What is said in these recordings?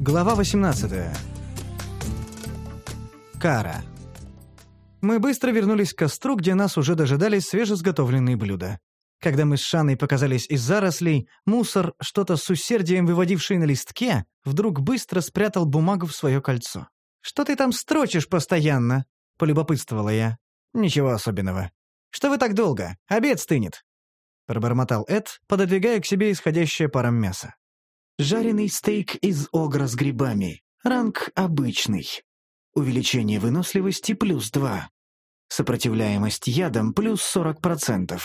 Глава 18. Кара. Мы быстро вернулись к костру, где нас уже дожидались свежесготовленные блюда. Когда мы с Шаной показались из зарослей, мусор, что-то с усердием выводивший на листке, вдруг быстро спрятал бумагу в свое кольцо. «Что ты там строчишь постоянно?» — полюбопытствовала я. «Ничего особенного. Что вы так долго? Обед стынет!» — пробормотал Эд, пододвигая к себе исходящее паром мясо. Жареный стейк из огра с грибами. Ранг обычный. Увеличение выносливости +2. Сопротивляемость ядам +40%.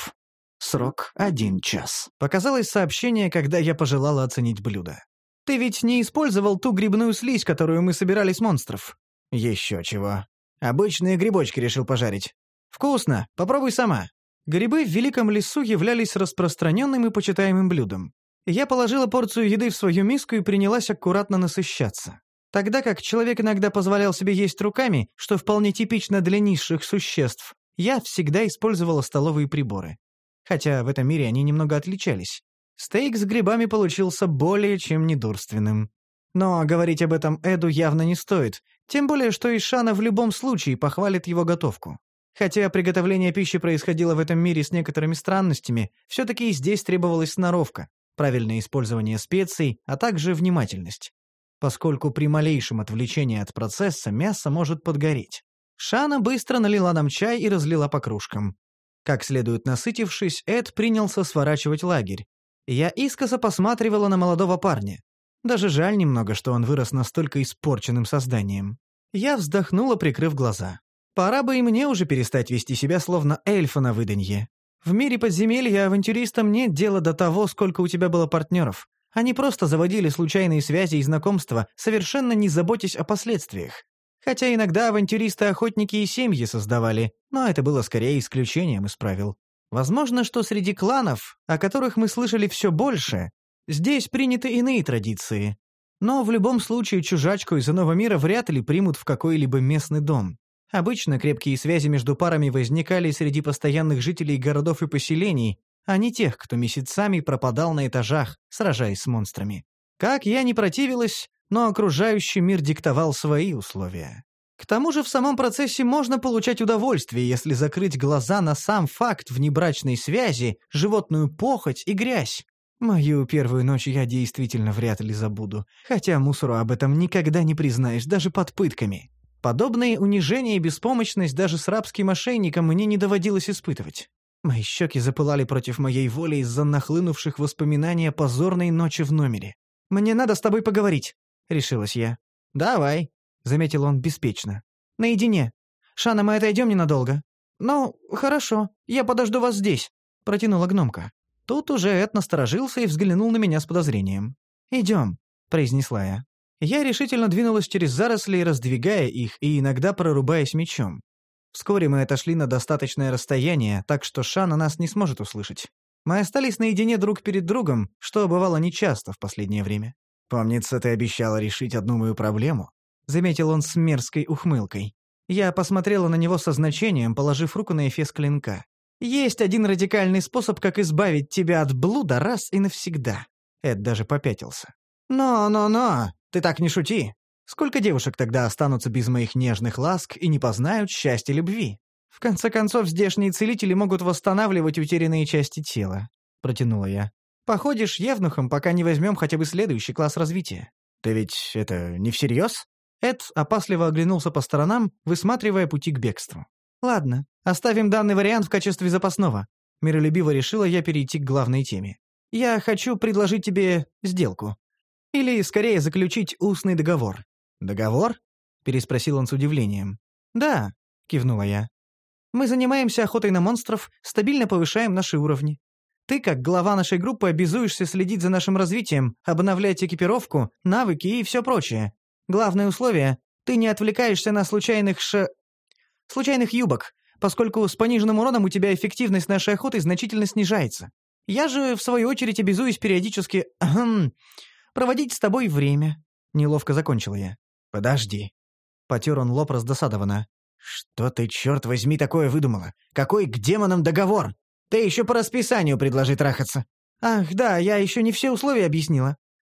Срок 1 час. Показалось сообщение, когда я пожелала оценить блюдо. «Ты ведь не использовал ту грибную слизь, которую мы собирали с монстров?» «Еще чего. Обычные грибочки решил пожарить. Вкусно, попробуй сама». Грибы в Великом лесу являлись распространенным и почитаемым блюдом. Я положила порцию еды в свою миску и принялась аккуратно насыщаться. Тогда как человек иногда позволял себе есть руками, что вполне типично для низших существ, я всегда использовала столовые приборы. Хотя в этом мире они немного отличались. Стейк с грибами получился более чем недурственным. Но говорить об этом Эду явно не стоит, тем более что Ишана в любом случае похвалит его готовку. Хотя приготовление пищи происходило в этом мире с некоторыми странностями, все-таки и здесь требовалась сноровка, правильное использование специй, а также внимательность. Поскольку при малейшем отвлечении от процесса мясо может подгореть. Шана быстро налила нам чай и разлила по кружкам. Как следует насытившись, Эд принялся сворачивать лагерь. Я искоса посматривала на молодого парня. Даже жаль немного, что он вырос настолько испорченным созданием. Я вздохнула, прикрыв глаза. Пора бы и мне уже перестать вести себя словно эльфа на выданье. В мире подземелья авантюристам нет дела до того, сколько у тебя было партнеров. Они просто заводили случайные связи и знакомства, совершенно не заботясь о последствиях. Хотя иногда авантюристы-охотники и семьи создавали, но это было скорее исключением из правил. Возможно, что среди кланов, о которых мы слышали все больше, здесь приняты иные традиции. Но в любом случае чужачку из иного мира вряд ли примут в какой-либо местный дом. Обычно крепкие связи между парами возникали среди постоянных жителей городов и поселений, а не тех, кто месяцами пропадал на этажах, сражаясь с монстрами. Как я не противилась, но окружающий мир диктовал свои условия. К тому же в самом процессе можно получать удовольствие, если закрыть глаза на сам факт внебрачной связи, животную похоть и грязь. Мою первую ночь я действительно вряд ли забуду, хотя мусору об этом никогда не признаешь, даже под пытками. Подобные унижения и беспомощность даже с рабским мошенником мне не доводилось испытывать. Мои щеки запылали против моей воли из-за нахлынувших воспоминаний о позорной ночи в номере. «Мне надо с тобой поговорить», — решилась я. «Давай», — заметил он беспечно. «Наедине. Шана, мы отойдем ненадолго». «Ну, хорошо, я подожду вас здесь», — протянула гномка. Тут уже Эд насторожился и взглянул на меня с подозрением. «Идем», — произнесла я. Я решительно двинулась через заросли, раздвигая их и иногда прорубаясь мечом. Вскоре мы отошли на достаточное расстояние, так что Шана нас не сможет услышать. Мы остались наедине друг перед другом, что бывало нечасто в последнее время. «Помнится, ты обещала решить одну мою проблему», — заметил он с мерзкой ухмылкой. Я посмотрела на него со значением, положив руку на эфес клинка. «Есть один радикальный способ, как избавить тебя от блуда раз и навсегда». Эд даже попятился. «Но, ты так не шути. Сколько девушек тогда останутся без моих нежных ласк и не познают счастья любви? В конце концов, здешние целители могут восстанавливать утерянные части тела», — протянула я. «Походишь евнухом, пока не возьмем хотя бы следующий класс развития». «Ты ведь это не всерьез?» Эд опасливо оглянулся по сторонам, высматривая пути к бегству. «Ладно, оставим данный вариант в качестве запасного». Миролюбиво решила я перейти к главной теме. «Я хочу предложить тебе сделку. Или, скорее, заключить устный договор». «Договор?» — переспросил он с удивлением. «Да», — кивнула я. «Мы занимаемся охотой на монстров, стабильно повышаем наши уровни. Ты, как глава нашей группы, обязуешься следить за нашим развитием, обновлять экипировку, навыки и все прочее. Главное условие — ты не отвлекаешься на случайных юбок, поскольку с пониженным уроном у тебя эффективность нашей охоты значительно снижается. Я же, в свою очередь, обязуюсь периодически проводить с тобой время». Неловко закончила я. «Подожди». Потер он лоб раздосадованно. «Что ты, черт возьми, такое выдумала? Какой к демонам договор? Ты еще по расписанию предложи трахаться». «Ах, да, я еще не все условия объяснила.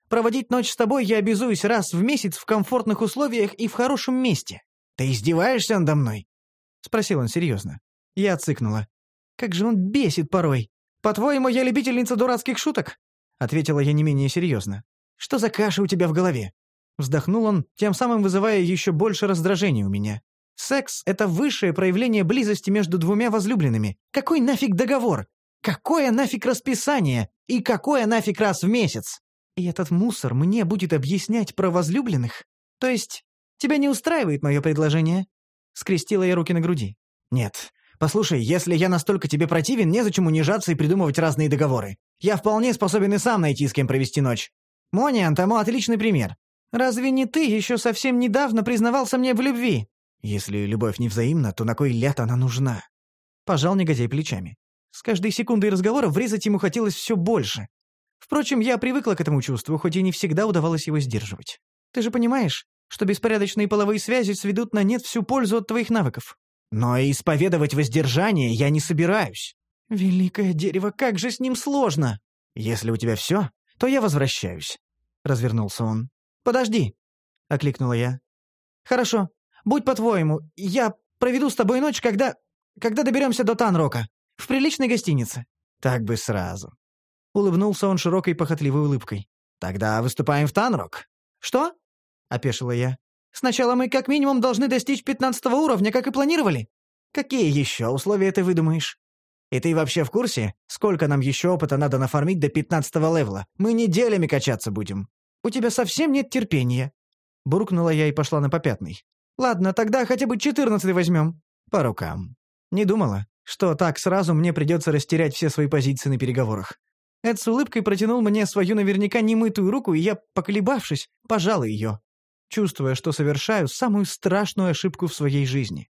Проводить ночь с тобой я обязуюсь раз в месяц в комфортных условиях и в хорошем месте. Ты издеваешься надо мной?» — спросил он серьезно. Я цыкнула. «Как же он бесит порой. По-твоему, я любительница дурацких шуток?» — ответила я не менее серьезно. «Что за каша у тебя в голове?» Вздохнул он, тем самым вызывая еще больше раздражения у меня. «Секс — это высшее проявление близости между двумя возлюбленными. Какой нафиг договор? Какое нафиг расписание? И какое нафиг раз в месяц? И этот мусор мне будет объяснять про возлюбленных? То есть, тебя не устраивает мое предложение?» Скрестила я руки на груди. «Нет. Послушай, если я настолько тебе противен, незачем унижаться и придумывать разные договоры. Я вполне способен и сам найти, с кем провести ночь. Мониан тому отличный пример. Разве не ты еще совсем недавно признавался мне в любви?» «Если любовь невзаимна, то на кой ляд она нужна?» Пожал негодяй плечами. С каждой секундой разговора врезать ему хотелось все больше. Впрочем, я привыкла к этому чувству, хоть и не всегда удавалось его сдерживать. «Ты же понимаешь, что беспорядочные половые связи сведут на нет всю пользу от твоих навыков?» «Но исповедовать воздержание я не собираюсь». «Великое дерево, как же с ним сложно!» «Если у тебя все, то я возвращаюсь», — развернулся он. «Подожди», — окликнула я. «Хорошо, будь по-твоему, я проведу с тобой ночь, когда доберемся до Танрока, в приличной гостинице». «Так бы сразу». Улыбнулся он широкой похотливой улыбкой. «Тогда выступаем в Танрок». «Что?» — опешила я. «Сначала мы как минимум должны достичь 15 уровня, как и планировали». «Какие еще условия ты выдумаешь? И ты вообще в курсе, сколько нам еще опыта надо нафармить до 15-го левела? Мы неделями качаться будем». «У тебя совсем нет терпения», — буркнула я и пошла на попятный. «Ладно, тогда хотя бы 14-й возьмем». «По рукам». Не думала, что так сразу мне придется растерять все свои позиции на переговорах. Эд с улыбкой протянул мне свою наверняка немытую руку, и я, поколебавшись, пожала ее, чувствуя, что совершаю самую страшную ошибку в своей жизни.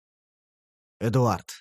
Эдуард.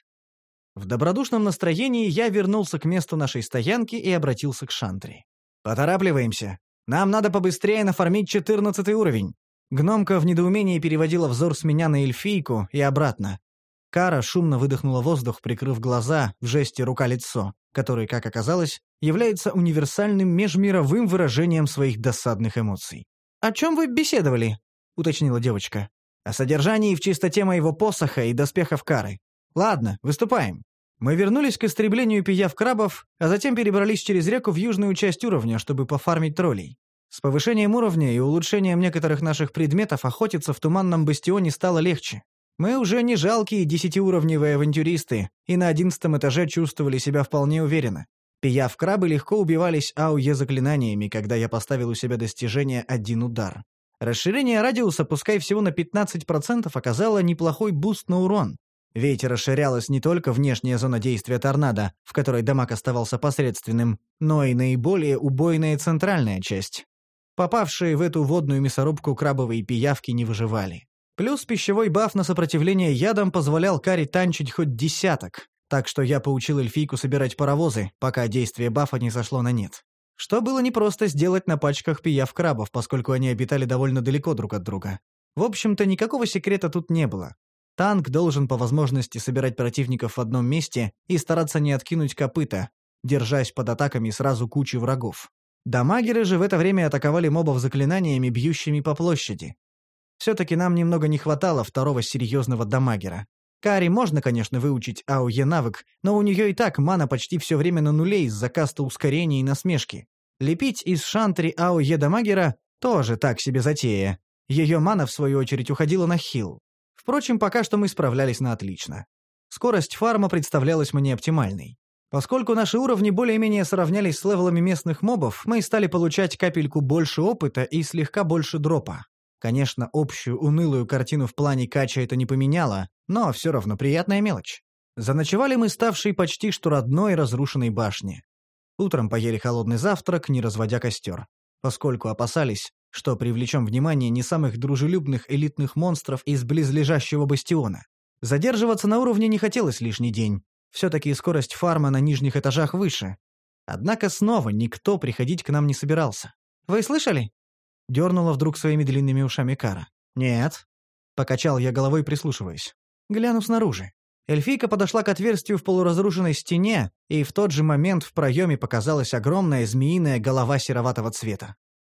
В добродушном настроении я вернулся к месту нашей стоянки и обратился к Шантри. «Поторапливаемся. Нам надо побыстрее нафармить 14-й уровень». Гномка в недоумении переводила взор с меня на эльфийку и обратно. Кара шумно выдохнула воздух, прикрыв глаза в жесте рука-лицо, который, как оказалось, является универсальным межмировым выражением своих досадных эмоций. «О чем вы беседовали?» — уточнила девочка. «О содержании в чистоте моего посоха и доспехов Кары. Ладно, выступаем». Мы вернулись к истреблению пияв-крабов, а затем перебрались через реку в южную часть уровня, чтобы пофармить троллей. С повышением уровня и улучшением некоторых наших предметов охотиться в Туманном Бастионе стало легче. Мы уже не жалкие 10-уровневые авантюристы и на 11-м этаже чувствовали себя вполне уверенно. Пияв-крабы легко убивались АОЕ заклинаниями, когда я поставил у себя достижение «один удар». Расширение радиуса, пускай всего на 15%, оказало неплохой буст на урон. Ведь расширялась не только внешняя зона действия торнадо, в которой дамаг оставался посредственным, но и наиболее убойная центральная часть. Попавшие в эту водную мясорубку крабовые пиявки не выживали. Плюс пищевой баф на сопротивление ядам позволял Каре танчить хоть десяток, так что я поучил эльфийку собирать паровозы, пока действие бафа не сошло на нет. Что было непросто сделать на пачках пияв-крабов, поскольку они обитали довольно далеко друг от друга. В общем-то, никакого секрета тут не было. Танк должен по возможности собирать противников в одном месте и стараться не откинуть копыта, держась под атаками сразу кучи врагов. Дамагеры же в это время атаковали мобов заклинаниями, бьющими по площади. Все-таки нам немного не хватало второго серьезного дамагера. Каре можно, конечно, выучить АОЕ навык, но у нее и так мана почти все время на нуле из-за каста ускорения и насмешки. Лепить из Шантри АОЕ дамагера тоже так себе затея. Ее мана, в свою очередь, уходила на хил. Впрочем, пока что мы справлялись на отлично. Скорость фарма представлялась мне оптимальной. Поскольку наши уровни более-менее сравнялись с левелами местных мобов, мы стали получать капельку больше опыта и слегка больше дропа. Конечно, общую унылую картину в плане кача это не поменяло, но все равно приятная мелочь. Заночевали мы ставшей почти что родной разрушенной башне. Утром поели холодный завтрак, не разводя костер, поскольку опасались, что привлечем внимание не самых дружелюбных элитных монстров из близлежащего бастиона. Задерживаться на уровне не хотелось лишний день. Все-таки скорость фарма на нижних этажах выше. Однако снова никто приходить к нам не собирался. «Вы слышали?» — дернула вдруг своими длинными ушами Кара. «Нет». Покачал я головой, прислушиваясь. Гляну снаружи. Эльфийка подошла к отверстию в полуразрушенной стене, и в тот же момент в проеме показалась огромная змеиная голова сероватого цвета.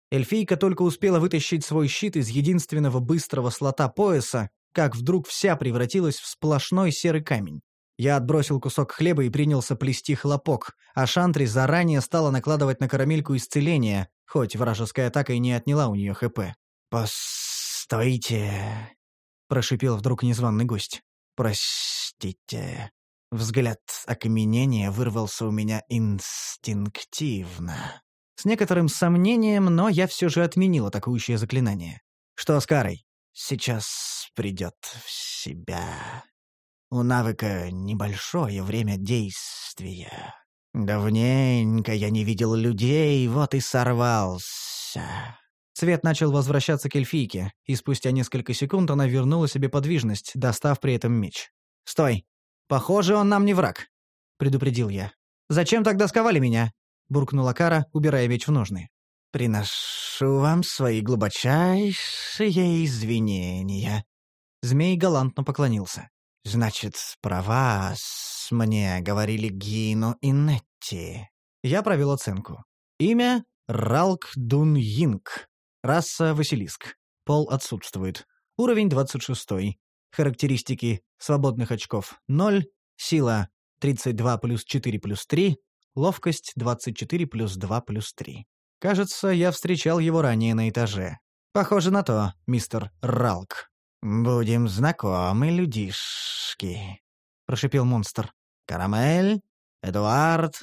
Эльфийка только успела вытащить свой щит из единственного быстрого слота пояса, как вдруг вся превратилась в сплошной серый камень. Я отбросил кусок хлеба и принялся плести хлопок, а Шантри заранее стала накладывать на карамельку исцеление, хоть вражеская атака и не отняла у нее ХП. «Постойте», — прошипел вдруг незваный гость. «Простите». Взгляд окаменения вырвался у меня инстинктивно. С некоторым сомнением, но я все же отменил атакующее заклинание. «Что с Карой?» «Сейчас придет в себя. У навыка небольшое время действия. Давненько я не видел людей, вот и сорвался». Цвет начал возвращаться к эльфийке, и спустя несколько секунд она вернула себе подвижность, достав при этом меч. «Стой! Похоже, он нам не враг», — предупредил я. «Зачем тогда сковали меня?» — буркнула Кара, убирая меч в ножны. «Приношу вам свои глубочайшие извинения». Змей галантно поклонился. «Значит, про вас мне говорили Гину и Нетти». Я провел оценку. Имя — Ралк Дун Йинг. Раса — Василиск. Пол отсутствует. Уровень 26. Характеристики: свободных очков — 0, сила — 32 плюс 4 плюс 3, ловкость — 24 плюс 2 плюс 3. Кажется, я встречал его ранее на этаже. Похоже на то, мистер Ралк. «Будем знакомы, людишки», — прошипел монстр. «Карамель, Эдуард,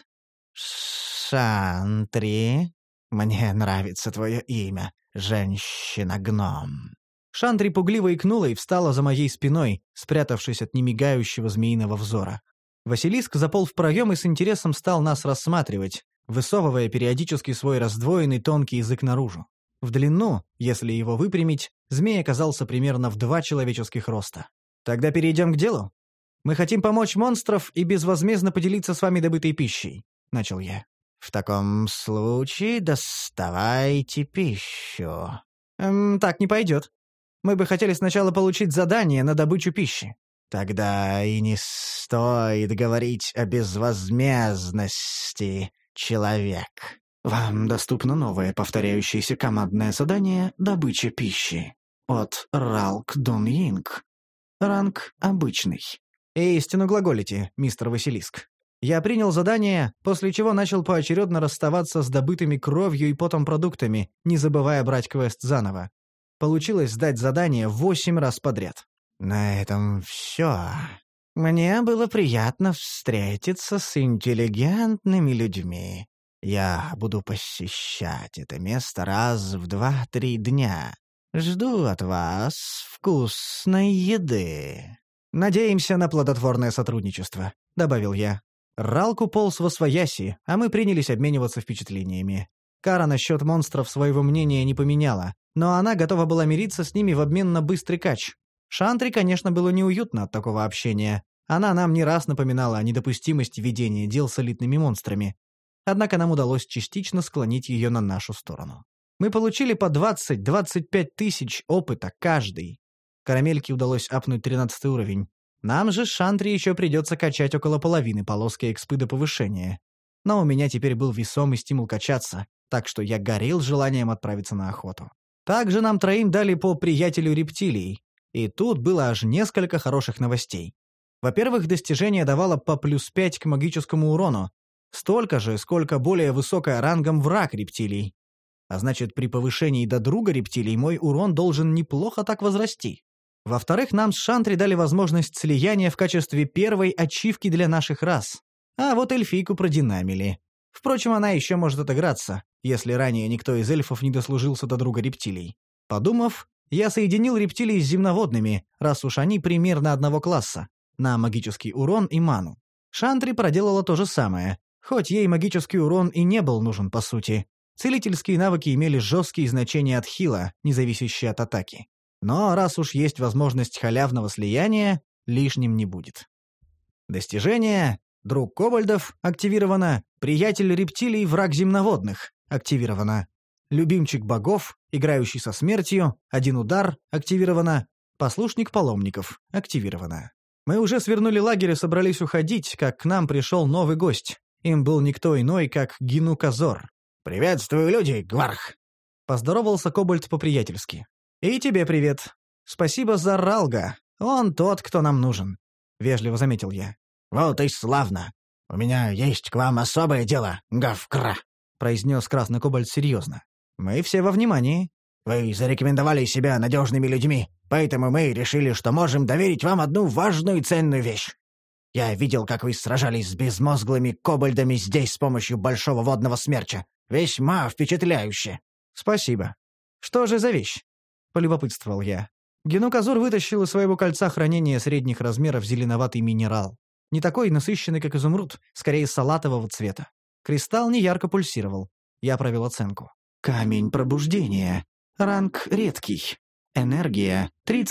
Шантри. Мне нравится твое имя, женщина-гном». Шантри пугливо икнула и встала за моей спиной, спрятавшись от немигающего змеиного взора. Василиск заполз в проем и с интересом стал нас рассматривать, высовывая периодически свой раздвоенный тонкий язык наружу. В длину, если его выпрямить, змей оказался примерно в 2 человеческих роста. «Тогда перейдем к делу. Мы хотим помочь монстров и безвозмездно поделиться с вами добытой пищей», — начал я. «В таком случае доставайте пищу». «Так не пойдет. Мы бы хотели сначала получить задание на добычу пищи». «Тогда и не стоит говорить о безвозмездности, человек. Вам доступно новое повторяющееся командное задание «Добыча пищи» от Ралк Дун Йинг. Ранг обычный». «Истину глаголите, мистер Василиск». Я принял задание, после чего начал поочередно расставаться с добытыми кровью и потом продуктами, не забывая брать квест заново. Получилось сдать задание 8 раз подряд. «На этом все. Мне было приятно встретиться с интеллигентными людьми. Я буду посещать это место раз в 2-3 дня. Жду от вас вкусной еды». «Надеемся на плодотворное сотрудничество», — добавил я. Ралк уполз восвояси, а мы принялись обмениваться впечатлениями. Кара насчет монстров своего мнения не поменяла, но она готова была мириться с ними в обмен на быстрый кач. Шантри, конечно, было неуютно от такого общения. Она нам не раз напоминала о недопустимости ведения дел с элитными монстрами. Однако нам удалось частично склонить ее на нашу сторону. Мы получили по 20-25 тысяч опыта каждый. Карамельке удалось апнуть 13 уровень. Нам же с Шантри еще придется качать около половины полоски экспы до повышения. Но у меня теперь был весомый стимул качаться, так что я горел желанием отправиться на охоту. Также нам троим дали по приятелю рептилий. И тут было аж несколько хороших новостей. Во-первых, достижение давало по +5 к магическому урону. Столько же, сколько более высокая рангом враг рептилий. А значит, при повышении до друга рептилий мой урон должен неплохо так возрасти. Во-вторых, нам с Шантри дали возможность слияния в качестве первой ачивки для наших рас. А вот эльфийку продинамили. Впрочем, она еще может отыграться, если ранее никто из эльфов не дослужился до друга рептилий. Подумав, я соединил рептилий с земноводными, раз уж они примерно одного класса, на магический урон и ману. Шантри проделала то же самое, хоть ей магический урон и не был нужен по сути. Целительские навыки имели жесткие значения от хила, не зависящие от атаки. Но раз уж есть возможность халявного слияния, лишним не будет. Достижение: друг кобальдов активировано, приятель рептилий, враг земноводных активировано, любимчик богов, играющий со смертью, 1 удар активировано, послушник паломников активировано. Мы уже свернули лагерь и собрались уходить, как к нам пришел новый гость. Им был никто иной, как Гину Казор. «Приветствую, люди, Гварх!» Поздоровался Кобальт по-приятельски. «И тебе привет. Спасибо за Ралга. Он тот, кто нам нужен», — вежливо заметил я. «Вот и славно. У меня есть к вам особое дело, Гавкра», — произнес Красный Кобальт серьезно. «Мы все во внимании». «Вы зарекомендовали себя надежными людьми, поэтому мы решили, что можем доверить вам одну важную и ценную вещь. Я видел, как вы сражались с безмозглыми кобальдами здесь с помощью большого водного смерча. Весьма впечатляюще». «Спасибо. Что же за вещь?» — полюбопытствовал я. Генуказор вытащил из своего кольца хранения средних размеров зеленоватый минерал. Не такой насыщенный, как изумруд, скорее салатового цвета. Кристалл неярко пульсировал. Я провел оценку. Камень пробуждения. Ранг редкий. Энергия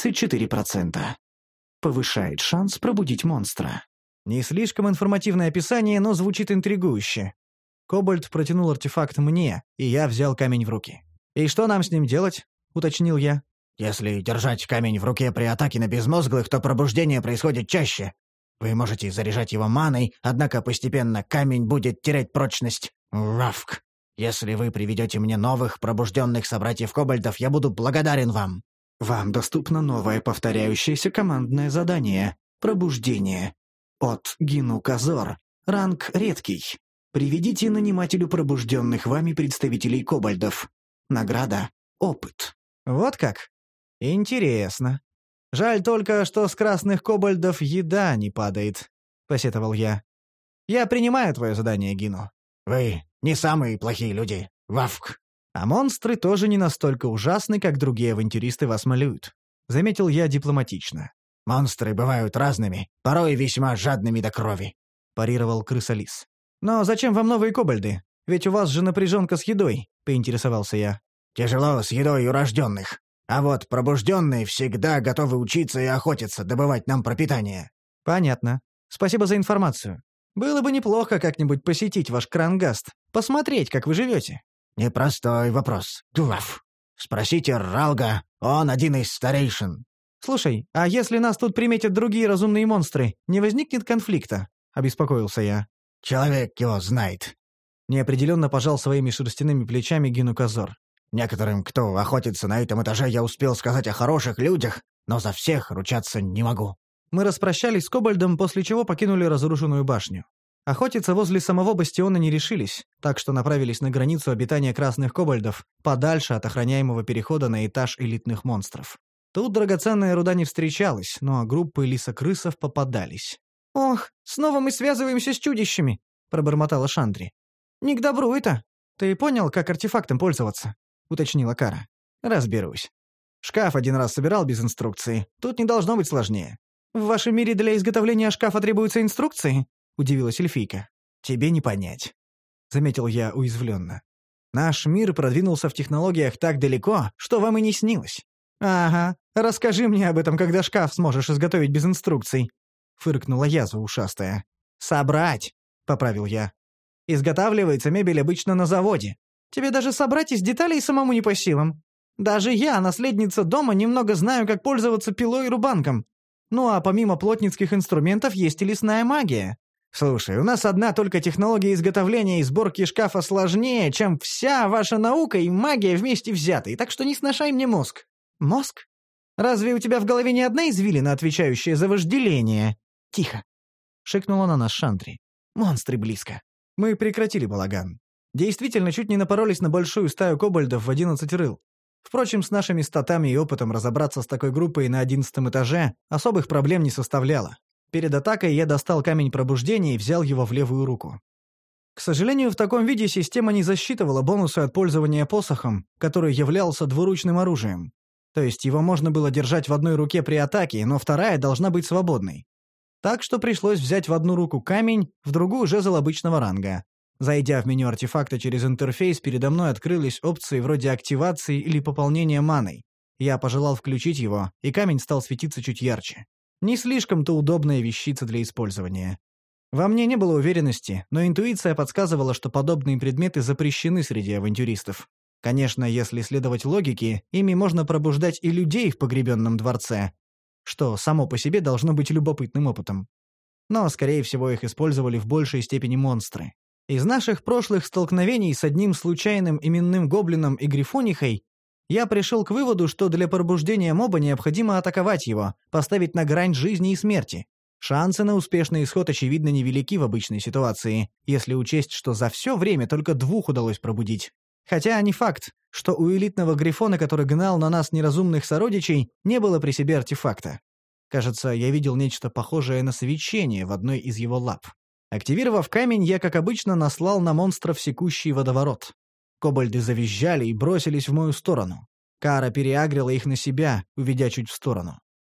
34%. Повышает шанс пробудить монстра. Не слишком информативное описание, но звучит интригующе. Кобальт протянул артефакт мне, и я взял камень в руки. «И что нам с ним делать?» — уточнил я. «Если держать камень в руке при атаке на безмозглых, то пробуждение происходит чаще. Вы можете заряжать его маной, однако постепенно камень будет терять прочность. Равк. Если вы приведете мне новых пробужденных собратьев-кобальдов, я буду благодарен вам». Вам доступно новое повторяющееся командное задание «Пробуждение». От Генуказор. Ранг редкий. Приведите нанимателю пробужденных вами представителей кобальдов. Награда — опыт. «Вот как? Интересно. Жаль только, что с красных кобальдов еда не падает», — посетовал я. «Я принимаю твое задание, Гину». «Вы не самые плохие люди, Вавк». «А монстры тоже не настолько ужасны, как другие авантюристы вас малюют», — заметил я дипломатично. «Монстры бывают разными, порой весьма жадными до крови», — парировал крысолис. «Но зачем вам новые кобальды? Ведь у вас же напряженка с едой», — поинтересовался я. «Тяжело с едой у рожденных. А вот пробужденные всегда готовы учиться и охотиться, добывать нам пропитание». «Понятно. Спасибо за информацию. Было бы неплохо как-нибудь посетить ваш Крангаст, посмотреть, как вы живете». «Непростой вопрос, Гуав. Спросите Ралга, он один из старейшин». «Слушай, а если нас тут приметят другие разумные монстры, не возникнет конфликта?» — обеспокоился я. «Человек его знает». Неопределенно пожал своими шерстяными плечами Генуказор. «Некоторым, кто охотится на этом этаже, я успел сказать о хороших людях, но за всех ручаться не могу». Мы распрощались с Кобальдом, после чего покинули разрушенную башню. Охотиться возле самого бастиона не решились, так что направились на границу обитания красных кобальдов, подальше от охраняемого перехода на этаж элитных монстров. Тут драгоценная руда не встречалась, но группы лисокрысов попадались. «Ох, снова мы связываемся с чудищами!» — пробормотала Шандри. «Не к добру это!» «Ты понял, как артефактом пользоваться?» — уточнила Кара. «Разберусь. Шкаф один раз собирал без инструкции. Тут не должно быть сложнее». «В вашем мире для изготовления шкафа требуются инструкции?» — удивилась эльфийка. «Тебе не понять», — заметил я уязвленно. «Наш мир продвинулся в технологиях так далеко, что вам и не снилось». «Ага, расскажи мне об этом, когда шкаф сможешь изготовить без инструкций», — фыркнула язва ушастая. «Собрать», — поправил я. «Изготавливается мебель обычно на заводе. Тебе даже собрать из деталей самому не по силам. Даже я, наследница дома, немного знаю, как пользоваться пилой и рубанком. Ну а помимо плотницких инструментов есть и лесная магия. Слушай, у нас одна только технология изготовления и сборки шкафа сложнее, чем вся ваша наука и магия вместе взятые, так что не сношай мне мозг». «Мозг? Разве у тебя в голове не одна извилина, отвечающая за вожделение?» «Тихо!» — шикнула на нас Шандри. «Монстры близко». Мы прекратили балаган. Действительно, чуть не напоролись на большую стаю кобальдов в 11 рыл. Впрочем, с нашими статами и опытом разобраться с такой группой на 11 этаже особых проблем не составляло. Перед атакой я достал камень пробуждения и взял его в левую руку. К сожалению, в таком виде система не засчитывала бонусы от пользования посохом, который являлся двуручным оружием. То есть его можно было держать в одной руке при атаке, но вторая должна быть свободной. Так что пришлось взять в одну руку камень, в другую жезл обычного ранга. Зайдя в меню артефакта через интерфейс, передо мной открылись опции вроде активации или пополнения маной. Я пожелал включить его, и камень стал светиться чуть ярче. Не слишком-то удобная вещица для использования. Во мне не было уверенности, но интуиция подсказывала, что подобные предметы запрещены среди авантюристов. Конечно, если следовать логике, ими можно пробуждать и людей в погребенном дворце, что само по себе должно быть любопытным опытом. Но, скорее всего, их использовали в большей степени монстры. Из наших прошлых столкновений с одним случайным именным гоблином и грифонихой я пришел к выводу, что для пробуждения моба необходимо атаковать его, поставить на грань жизни и смерти. Шансы на успешный исход очевидно невелики в обычной ситуации, если учесть, что за все время только 2 удалось пробудить. Хотя не факт, что у элитного грифона, который гнал на нас неразумных сородичей, не было при себе артефакта. Кажется, я видел нечто похожее на свечение в одной из его лап. Активировав камень, я, как обычно, наслал на монстров секущий водоворот. Кобальды завизжали и бросились в мою сторону. Кара переагрила их на себя, уведя чуть в сторону.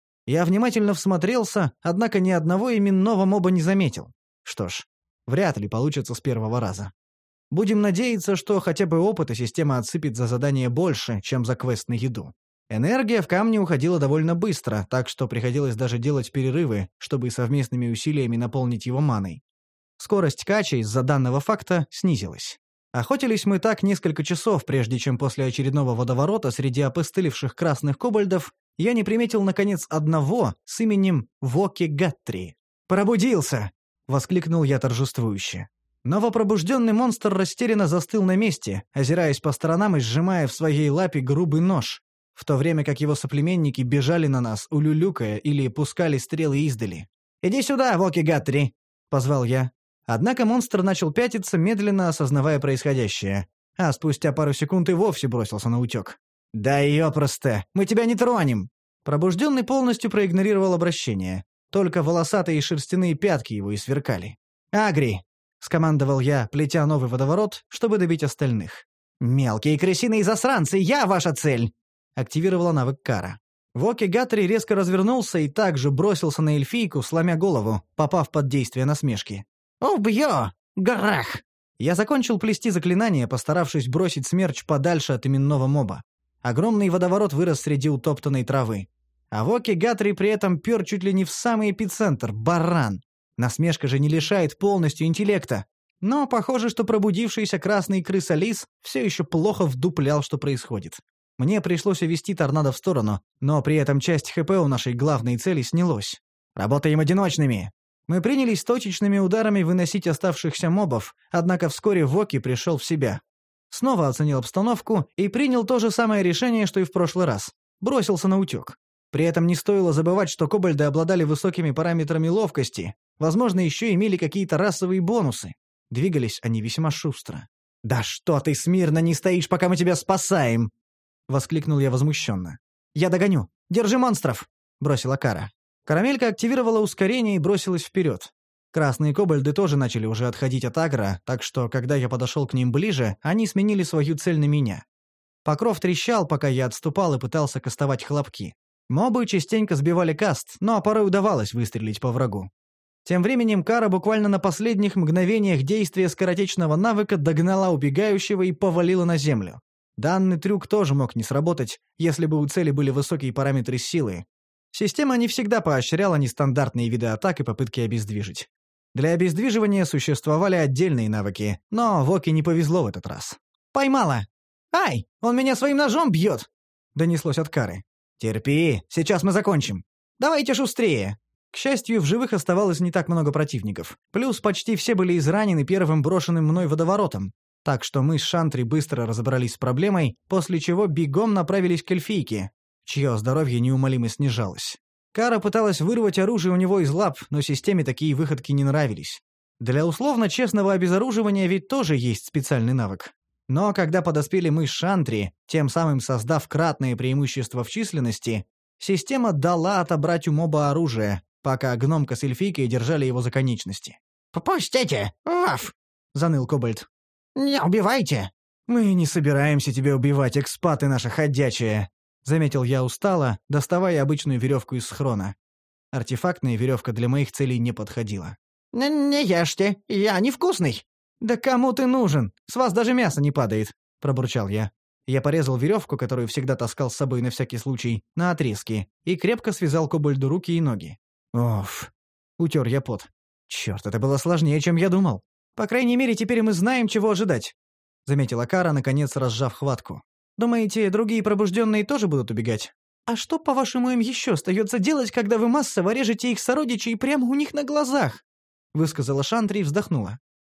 Я внимательно всмотрелся, однако ни одного именного моба не заметил. Что ж, вряд ли получится с первого раза. Будем надеяться, что хотя бы опыта система отсыпет за задание больше, чем за квест на еду. Энергия в камне уходила довольно быстро, так что приходилось даже делать перерывы, чтобы совместными усилиями наполнить его маной. Скорость кача из-за данного факта снизилась. Охотились мы так несколько часов, прежде чем после очередного водоворота среди опостылевших красных кобальдов я не приметил, наконец, одного с именем Воки Гаттри. «Пробудился!» — воскликнул я торжествующе. Новопробужденный монстр растерянно застыл на месте, озираясь по сторонам и сжимая в своей лапе грубый нож, в то время как его соплеменники бежали на нас, улюлюкая или пускали стрелы издали. «Иди сюда, Воки Гаттри!» — позвал я. Однако монстр начал пятиться, медленно осознавая происходящее, а спустя пару секунд и вовсе бросился на утек. «Да ёпросто! Мы тебя не тронем!» Пробужденный полностью проигнорировал обращение. Только волосатые шерстяные пятки его и сверкали. «Агри!» — скомандовал я, плетя новый водоворот, чтобы добить остальных. «Мелкие крысиные засранцы! Я ваша цель!» — активировала навык Кара. Воки Гаттри резко развернулся и также бросился на эльфийку, сломя голову, попав под действие насмешки. «Убью! Грах!» Я закончил плести заклинание, постаравшись бросить смерч подальше от именного моба. Огромный водоворот вырос среди утоптанной травы. А Воки Гаттри при этом пёр чуть ли не в самый эпицентр, баран. Насмешка же не лишает полностью интеллекта. Но похоже, что пробудившийся красный крыса-лис все еще плохо вдуплял, что происходит. Мне пришлось увести торнадо в сторону, но при этом часть ХП у нашей главной цели снялось. «Работаем одиночными!» Мы принялись точечными ударами выносить оставшихся мобов, однако вскоре Воки пришел в себя. Снова оценил обстановку и принял то же самое решение, что и в прошлый раз. Бросился на утек. При этом не стоило забывать, что кобальды обладали высокими параметрами ловкости, возможно, еще имели какие-то расовые бонусы. Двигались они весьма шустро. «Да что ты смирно не стоишь, пока мы тебя спасаем!» — воскликнул я возмущенно. «Я догоню! Держи монстров!» — бросила Кара. Карамелька активировала ускорение и бросилась вперед. Красные кобальды тоже начали уже отходить от агро, так что, когда я подошел к ним ближе, они сменили свою цель на меня. Покров трещал, пока я отступал и пытался кастовать хлопки. Мобы частенько сбивали каст, но порой удавалось выстрелить по врагу. Тем временем Кара буквально на последних мгновениях действия скоротечного навыка догнала убегающего и повалила на землю. Данный трюк тоже мог не сработать, если бы у цели были высокие параметры силы. Система не всегда поощряла нестандартные виды атак и попытки обездвижить. Для обездвиживания существовали отдельные навыки, но Воки не повезло в этот раз. «Поймала! Ай, он меня своим ножом бьет!» — донеслось от Кары. «Терпи, сейчас мы закончим. Давайте шустрее!» К счастью, в живых оставалось не так много противников. Плюс почти все были изранены первым брошенным мной водоворотом. Так что мы с Шантри быстро разобрались с проблемой, после чего бегом направились к эльфийке, чье здоровье неумолимо снижалось. Кара пыталась вырвать оружие у него из лап, но системе такие выходки не нравились. Для условно-честного обезоруживания ведь тоже есть специальный навык. Но когда подоспели мы с Шантри, тем самым создав кратное преимущество в численности, система дала отобрать у моба оружие, пока гномка с эльфийкой держали его за конечности. «Попустите! Ваф!» — заныл Кобальд. «Не убивайте!» «Мы не собираемся тебя убивать, экспаты наши ходячие!» — заметил я устало, доставая обычную веревку из схрона. Артефактная веревка для моих целей не подходила. «Не ешьте, я невкусный!» «Да кому ты нужен? С вас даже мясо не падает!» — пробурчал я. Я порезал веревку, которую всегда таскал с собой на всякий случай, на отрезки, и крепко связал Кобальду руки и ноги. «Оф!» — утер я пот. «Черт, это было сложнее, чем я думал. По крайней мере, теперь мы знаем, чего ожидать», — заметила Кара, наконец разжав хватку. «Думаете, другие пробужденные тоже будут убегать? А что, по-вашему, им еще остается делать, когда вы массово режете их сородичей прямо у них на глазах?» — высказала Шантри и вздохнула.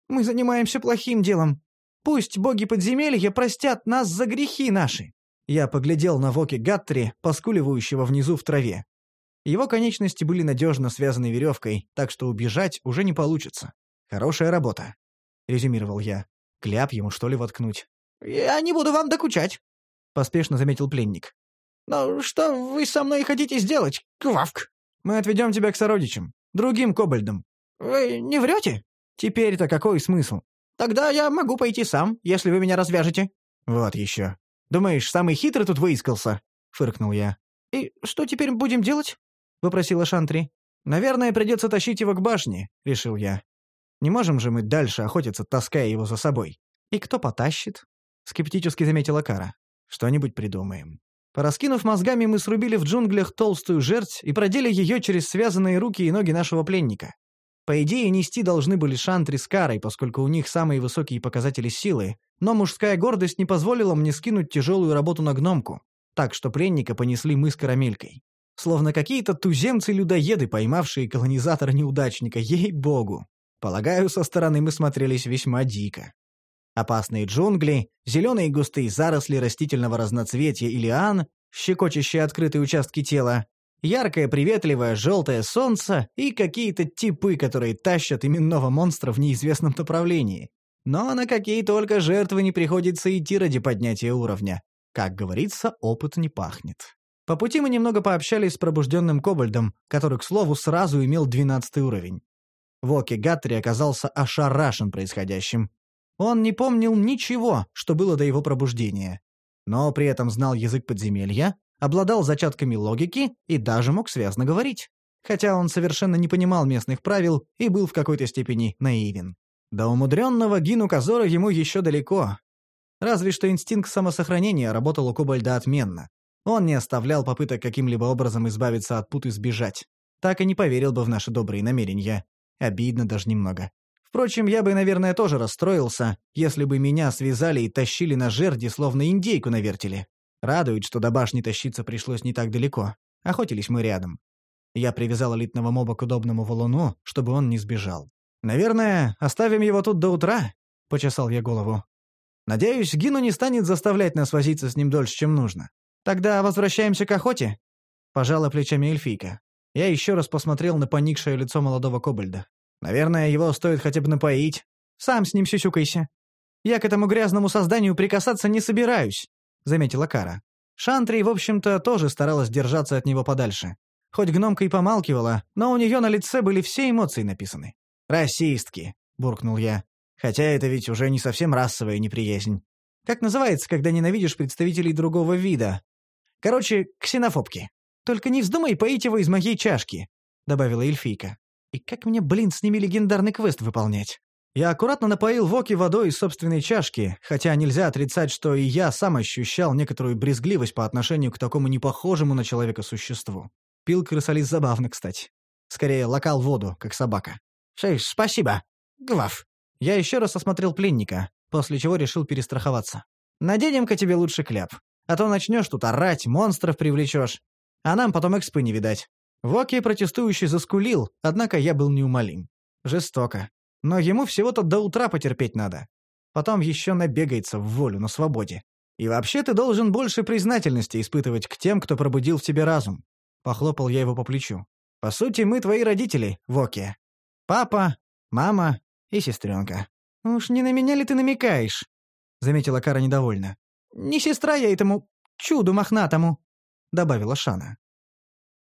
Мы занимаемся плохим делом. Пусть боги подземелья простят нас за грехи наши». Я поглядел на Воки Гаттри, поскуливающего внизу в траве. Его конечности были надежно связаны веревкой, так что убежать уже не получится. «Хорошая работа», — резюмировал я. «Кляп ему, что ли, воткнуть?» «Я не буду вам докучать», — поспешно заметил пленник. «Но что вы со мной хотите сделать, Квавк?» «Мы отведем тебя к сородичам, другим кобальдам». «Вы не врете?» «Теперь-то какой смысл?» «Тогда я могу пойти сам, если вы меня развяжете». «Вот еще. Думаешь, самый хитрый тут выискался?» — фыркнул я. «И что теперь будем делать?» — вопросила Шантри. «Наверное, придется тащить его к башне», — решил я. «Не можем же мы дальше охотиться, таская его за собой». «И кто потащит?» — скептически заметила Кара. «Что-нибудь придумаем». Пораскинув мозгами, мы срубили в джунглях толстую жерть и продели ее через связанные руки и ноги нашего пленника. По идее, нести должны были Шантри с Карой, поскольку у них самые высокие показатели силы, но мужская гордость не позволила мне скинуть тяжелую работу на гномку, так что пленника понесли мы с Карамелькой. Словно какие-то туземцы-людоеды, поймавшие колонизатора-неудачника, ей-богу. Полагаю, со стороны мы смотрелись весьма дико. Опасные джунгли, зеленые густые заросли растительного разноцветия и лиан, щекочущие открытые участки тела, яркое приветливое желтое солнце и какие-то типы, которые тащат именного монстра в неизвестном направлении. Но на какие только жертвы не приходится идти ради поднятия уровня. Как говорится, опыт не пахнет. По пути мы немного пообщались с пробужденным кобальдом, который, к слову, сразу имел 12 уровень. Воки Гаттри оказался ошарашен происходящим. Он не помнил ничего, что было до его пробуждения. Но при этом знал язык подземелья, обладал зачатками логики и даже мог связно говорить. Хотя он совершенно не понимал местных правил и был в какой-то степени наивен. До умудренного Гину Казора ему еще далеко. Разве что инстинкт самосохранения работал у кобальда отменно. Он не оставлял попыток каким-либо образом избавиться от пут и сбежать. Так и не поверил бы в наши добрые намерения. Обидно даже немного. Впрочем, я бы, наверное, тоже расстроился, если бы меня связали и тащили на жерди, словно индейку на вертеле. Радует, что до башни тащиться пришлось не так далеко. Охотились мы рядом. Я привязал элитного моба к удобному валуну, чтобы он не сбежал. «Наверное, оставим его тут до утра?» — почесал я голову. «Надеюсь, Гину не станет заставлять нас возиться с ним дольше, чем нужно. Тогда возвращаемся к охоте?» — пожала плечами эльфийка. Я еще раз посмотрел на поникшее лицо молодого кобальда. «Наверное, его стоит хотя бы напоить. Сам с ним сюсюкайся. Я к этому грязному созданию прикасаться не собираюсь», — заметила Кара. Шантри, в общем-то, тоже старалась держаться от него подальше. Хоть гномка и помалкивала, но у нее на лице были все эмоции написаны. «Расистки», — буркнул я. «Хотя это ведь уже не совсем расовая неприязнь. Как называется, когда ненавидишь представителей другого вида? Короче, ксенофобки. Только не вздумай поить его из моей чашки», — добавила эльфийка. «И как мне, с ними легендарный квест выполнять?» Я аккуратно напоил Воки водой из собственной чашки, хотя нельзя отрицать, что и я сам ощущал некоторую брезгливость по отношению к такому непохожему на человека существу. Пил крысолис забавно, кстати. Скорее, лакал воду, как собака. «Спасибо, Гвав». Я еще раз осмотрел пленника, после чего решил перестраховаться. «Наденем-ка тебе лучше кляп, а то начнешь тут орать, монстров привлечешь. А нам потом экспы не видать». Воки протестующий заскулил, однако я был неумолим. Жестоко. Но ему всего-то до утра потерпеть надо. Потом еще набегается в волю на свободе. И вообще ты должен больше признательности испытывать к тем, кто пробудил в тебе разум. Похлопал я его по плечу. По сути, мы твои родители, Воки. Папа, мама и сестренка. «Уж не на меня ли ты намекаешь?» — заметила Кара недовольно. «Не сестра я этому чуду мохнатому», — добавила Шана.